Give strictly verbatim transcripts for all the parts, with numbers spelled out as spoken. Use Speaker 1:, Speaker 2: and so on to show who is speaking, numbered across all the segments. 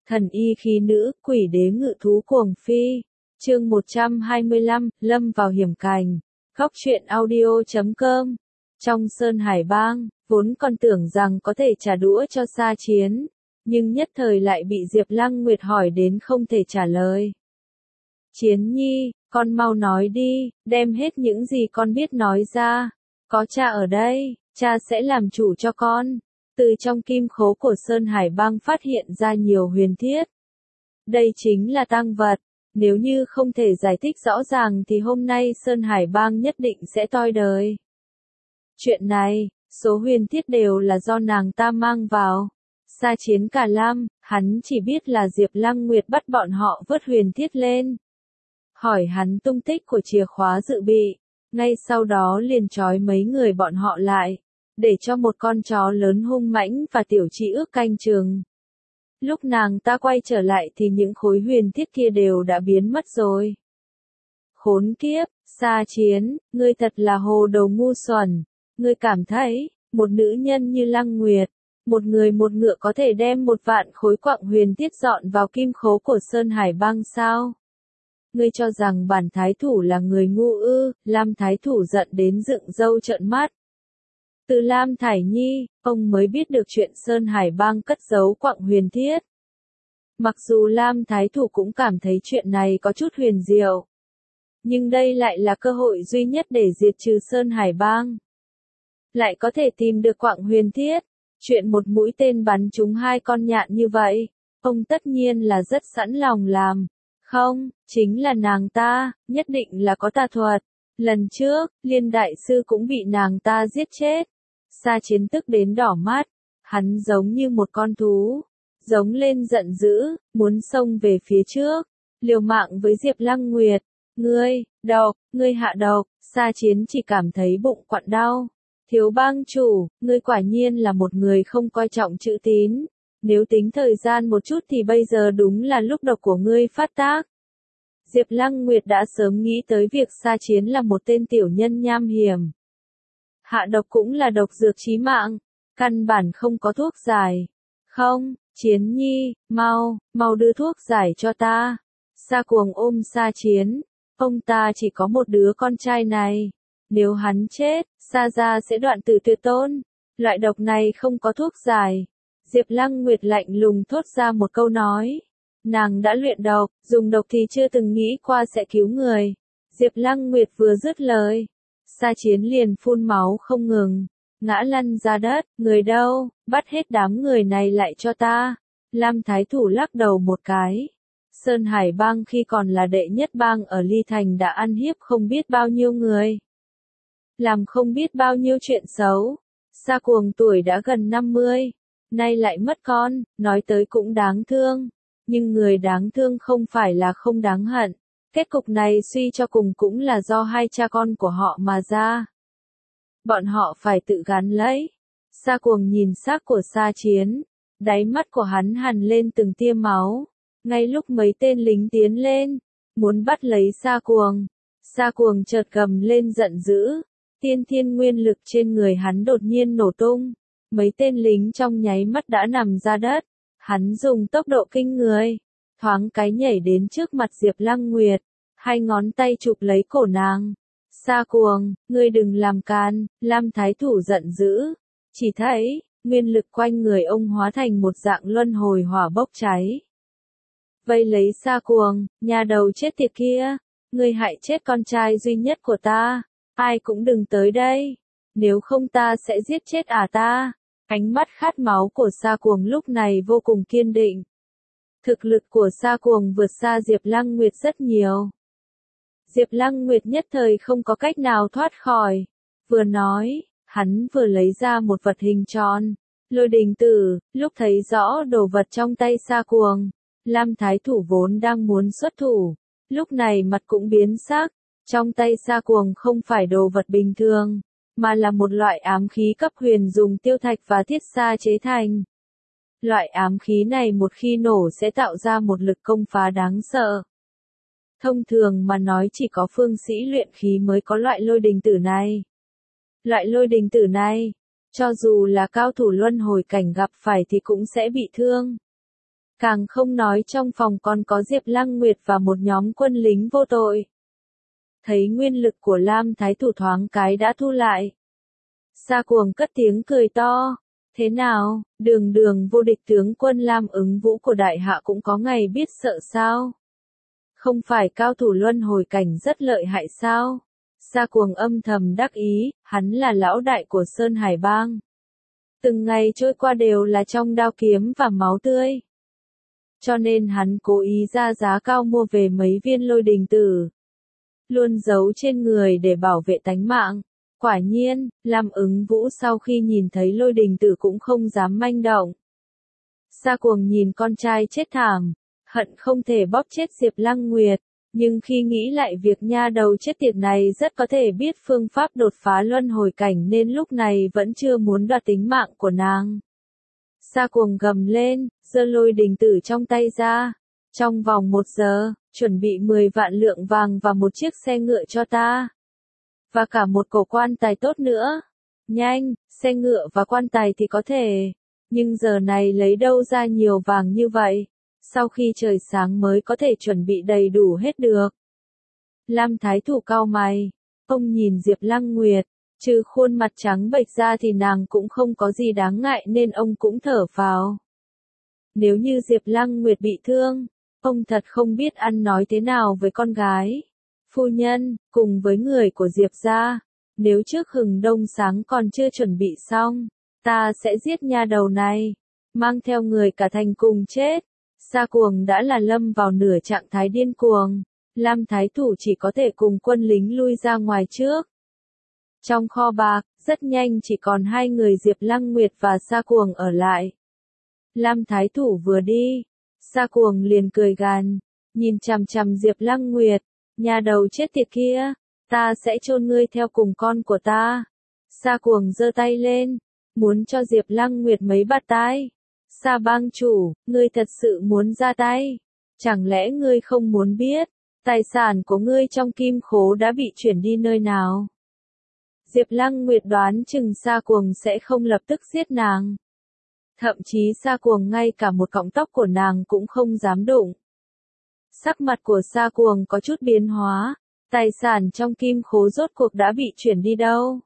Speaker 1: Thần y khí nữ, quỷ đế ngự thú cuồng phi. Chương một trăm hai mươi lăm, lâm vào hiểm cảnh. Góc truyện audio chấm com. Trong Sơn Hải Bang, vốn còn tưởng rằng có thể trả đũa cho Sa Chiến, nhưng nhất thời lại bị Diệp Lăng Nguyệt hỏi đến không thể trả lời. Chiến nhi, con mau nói đi, đem hết những gì con biết nói ra. Có cha ở đây, cha sẽ làm chủ cho con. Từ trong kim khố của Sơn Hải Bang phát hiện ra nhiều huyền thiết. Đây chính là tang vật. Nếu như không thể giải thích rõ ràng thì hôm nay Sơn Hải Bang nhất định sẽ toi đời. Chuyện này, số huyền thiết đều là do nàng ta mang vào. Sa Chiến cả lam, hắn chỉ biết là Diệp Lăng Nguyệt bắt bọn họ vớt huyền thiết lên. Hỏi hắn tung tích của chìa khóa dự bị, ngay sau đó liền trói mấy người bọn họ lại, để cho một con chó lớn hung mãnh và tiểu trĩ ước canh chừng. Lúc nàng ta quay trở lại thì những khối huyền thiết kia đều đã biến mất rồi. Khốn kiếp, Sa Chiến, ngươi thật là hồ đồ ngu xuẩn. Ngươi cảm thấy, một nữ nhân như Lăng Nguyệt, một người một ngựa có thể đem một vạn khối quặng huyền thiết dọn vào kim khố của Sơn Hải Bang sao? Ngươi cho rằng bản thái thủ là người ngu ư? Lam thái thủ giận đến dựng râu trợn mắt. Từ Lam Thải Nhi, ông mới biết được chuyện Sơn Hải Bang cất giấu quặng huyền thiết. Mặc dù Lam thái thủ cũng cảm thấy chuyện này có chút huyền diệu, nhưng đây lại là cơ hội duy nhất để diệt trừ Sơn Hải Bang. Lại có thể tìm được quặng huyền thiết, chuyện một mũi tên bắn trúng hai con nhạn như vậy, ông tất nhiên là rất sẵn lòng làm. Không, chính là nàng ta, nhất định là có tà thuật. Lần trước, Liên đại sư cũng bị nàng ta giết chết. Sa Chiến tức đến đỏ mắt, hắn giống như một con thú, giống lên giận dữ, muốn xông về phía trước, liều mạng với Diệp Lăng Nguyệt. Ngươi, độc, ngươi hạ độc. Sa Chiến chỉ cảm thấy bụng quặn đau. Thiếu bang chủ, ngươi quả nhiên là một người không coi trọng chữ tín. Nếu tính thời gian một chút thì bây giờ đúng là lúc độc của ngươi phát tác. Diệp Lăng Nguyệt đã sớm nghĩ tới việc Sa Chiến là một tên tiểu nhân nham hiểm. Hạ độc cũng là độc dược chí mạng, căn bản không có thuốc giải. Không, Chiến nhi, mau, mau đưa thuốc giải cho ta. Sa Cuồng ôm Sa Chiến, ông ta chỉ có một đứa con trai này. Nếu hắn chết, Sa gia sẽ đoạn tử tuyệt tôn. Loại độc này không có thuốc giải. Diệp Lăng Nguyệt lạnh lùng thốt ra một câu nói. Nàng đã luyện độc, dùng độc thì chưa từng nghĩ qua sẽ cứu người. Diệp Lăng Nguyệt vừa dứt lời, Sa Chiến liền phun máu không ngừng, ngã lăn ra đất. Người đâu, bắt hết đám người này lại cho ta. Lam thái thủ lắc đầu một cái. Sơn Hải Bang khi còn là đệ nhất bang ở Ly Thành đã ăn hiếp không biết bao nhiêu người, làm không biết bao nhiêu chuyện xấu. Sa Cuồng tuổi đã gần năm mươi, nay lại mất con, nói tới cũng đáng thương. Nhưng người đáng thương không phải là không đáng hận. Kết cục này suy cho cùng cũng là do hai cha con của họ mà ra. Bọn họ phải tự gánh lấy. Sa Cuồng nhìn xác của Sa Chiến, đáy mắt của hắn hằn lên từng tia máu. Ngay lúc mấy tên lính tiến lên, muốn bắt lấy Sa Cuồng, Sa Cuồng chợt gầm lên giận dữ. Tiên thiên nguyên lực trên người hắn đột nhiên nổ tung. Mấy tên lính trong nháy mắt đã nằm ra đất. Hắn dùng tốc độ kinh người, thoáng cái nhảy đến trước mặt Diệp Lăng Nguyệt, hai ngón tay chụp lấy cổ nàng. Sa Cuồng, ngươi đừng làm can. Lam thái thủ giận dữ, chỉ thấy nguyên lực quanh người ông hóa thành một dạng luân hồi hỏa bốc cháy. Vây lấy Sa Cuồng, nhà đầu chết tiệt kia, ngươi hại chết con trai duy nhất của ta, ai cũng đừng tới đây, nếu không ta sẽ giết chết ả ta. Ánh mắt khát máu của Sa Cuồng lúc này vô cùng kiên định. Thực lực của Sa Cuồng vượt xa Diệp Lăng Nguyệt rất nhiều. Diệp Lăng Nguyệt nhất thời không có cách nào thoát khỏi. Vừa nói, hắn vừa lấy ra một vật hình tròn, lôi đình tử. Lúc thấy rõ đồ vật trong tay Sa Cuồng, Lam thái thủ vốn đang muốn xuất thủ, lúc này mặt cũng biến sắc. Trong tay Sa Cuồng không phải đồ vật bình thường, mà là một loại ám khí cấp huyền dùng tiêu thạch và thiết sa chế thành. Loại ám khí này một khi nổ sẽ tạo ra một lực công phá đáng sợ. Thông thường mà nói chỉ có phương sĩ luyện khí mới có loại lôi đình tử này. Loại lôi đình tử này, cho dù là cao thủ luân hồi cảnh gặp phải thì cũng sẽ bị thương. Càng không nói trong phòng còn có Diệp Lăng Nguyệt và một nhóm quân lính vô tội. Thấy nguyên lực của Lam Thái Thủ thoáng cái đã thu lại. Sa Cuồng cất tiếng cười to. Thế nào, đường đường vô địch tướng quân Lam Ứng Vũ của đại hạ cũng có ngày biết sợ sao? Không phải cao thủ luân hồi cảnh rất lợi hại sao? Sa Cuồng âm thầm đắc ý, hắn là lão đại của Sơn Hải Bang. Từng ngày trôi qua đều là trong đao kiếm và máu tươi. Cho nên hắn cố ý ra giá cao mua về mấy viên lôi đình tử. Luôn giấu trên người để bảo vệ tánh mạng. Quả nhiên, Lam Ứng Vũ sau khi nhìn thấy lôi đình tử cũng không dám manh động. Sa Cuồng nhìn con trai chết thảm, hận không thể bóp chết Diệp Lăng Nguyệt, nhưng khi nghĩ lại việc nha đầu chết tiệt này rất có thể biết phương pháp đột phá luân hồi cảnh nên lúc này vẫn chưa muốn đoạt tính mạng của nàng. Sa Cuồng gầm lên, giơ lôi đình tử trong tay ra. Trong vòng một giờ, chuẩn bị mười vạn lượng vàng và một chiếc xe ngựa cho ta. Và cả một cổ quan tài tốt nữa. Nhanh, xe ngựa và quan tài thì có thể. Nhưng giờ này lấy đâu ra nhiều vàng như vậy? Sau khi trời sáng mới có thể chuẩn bị đầy đủ hết được. Lam Thái Thủ cau mày. Ông nhìn Diệp Lăng Nguyệt. Trừ khuôn mặt trắng bệch ra thì nàng cũng không có gì đáng ngại nên ông cũng thở phào. Nếu như Diệp Lăng Nguyệt bị thương, ông thật không biết ăn nói thế nào với con gái. Phu nhân, cùng với người của Diệp gia, nếu trước hừng đông sáng còn chưa chuẩn bị xong, ta sẽ giết nha đầu này, mang theo người cả thành cùng chết. Sa Cuồng đã là lâm vào nửa trạng thái điên cuồng, Lam Thái Thủ chỉ có thể cùng quân lính lui ra ngoài trước. Trong kho bạc, rất nhanh chỉ còn hai người Diệp Lăng Nguyệt và Sa Cuồng ở lại. Lam Thái Thủ vừa đi, Sa Cuồng liền cười gằn, nhìn chằm chằm Diệp Lăng Nguyệt, nhà đầu chết tiệt kia, ta sẽ chôn ngươi theo cùng con của ta. Sa Cuồng giơ tay lên, muốn cho Diệp Lăng Nguyệt mấy bạt tai. Sa bang chủ, ngươi thật sự muốn ra tay? Chẳng lẽ ngươi không muốn biết, tài sản của ngươi trong kim khố đã bị chuyển đi nơi nào? Diệp Lăng Nguyệt đoán chừng Sa Cuồng sẽ không lập tức giết nàng. Thậm chí Sa Cuồng ngay cả một cọng tóc của nàng cũng không dám đụng. Sắc mặt của Sa Cuồng có chút biến hóa, tài sản trong kim khố rốt cuộc đã bị chuyển đi đâu?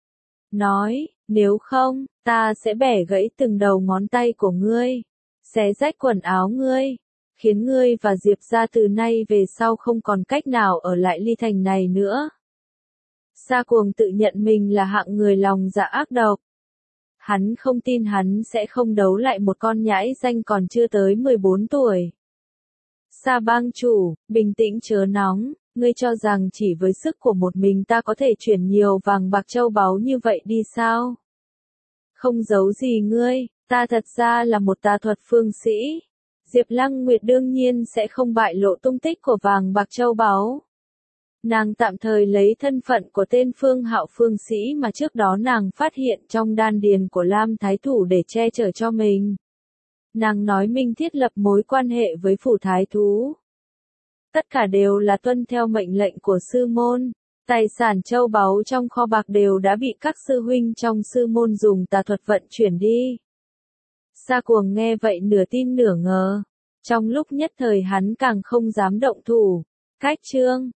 Speaker 1: Nói, nếu không, ta sẽ bẻ gãy từng đầu ngón tay của ngươi, xé rách quần áo ngươi, khiến ngươi và Diệp gia từ nay về sau không còn cách nào ở lại Ly Thành này nữa. Sa Cuồng tự nhận mình là hạng người lòng dạ ác độc. Hắn không tin hắn sẽ không đấu lại một con nhãi danh còn chưa tới mười bốn tuổi. Sa bang chủ, bình tĩnh chớ nóng, ngươi cho rằng chỉ với sức của một mình ta có thể chuyển nhiều vàng bạc châu báu như vậy đi sao? Không giấu gì ngươi, ta thật ra là một tà thuật phương sĩ. Diệp Lăng Nguyệt đương nhiên sẽ không bại lộ tung tích của vàng bạc châu báu. Nàng tạm thời lấy thân phận của tên Phương Hạo phương sĩ mà trước đó nàng phát hiện trong đan điền của Lam Thái Thủ để che chở cho mình. Nàng nói mình thiết lập mối quan hệ với phủ thái thú. Tất cả đều là tuân theo mệnh lệnh của sư môn. Tài sản châu báu trong kho bạc đều đã bị các sư huynh trong sư môn dùng tà thuật vận chuyển đi. Sa Cuồng nghe vậy nửa tin nửa ngờ. Trong lúc nhất thời hắn càng không dám động thủ. Cách chương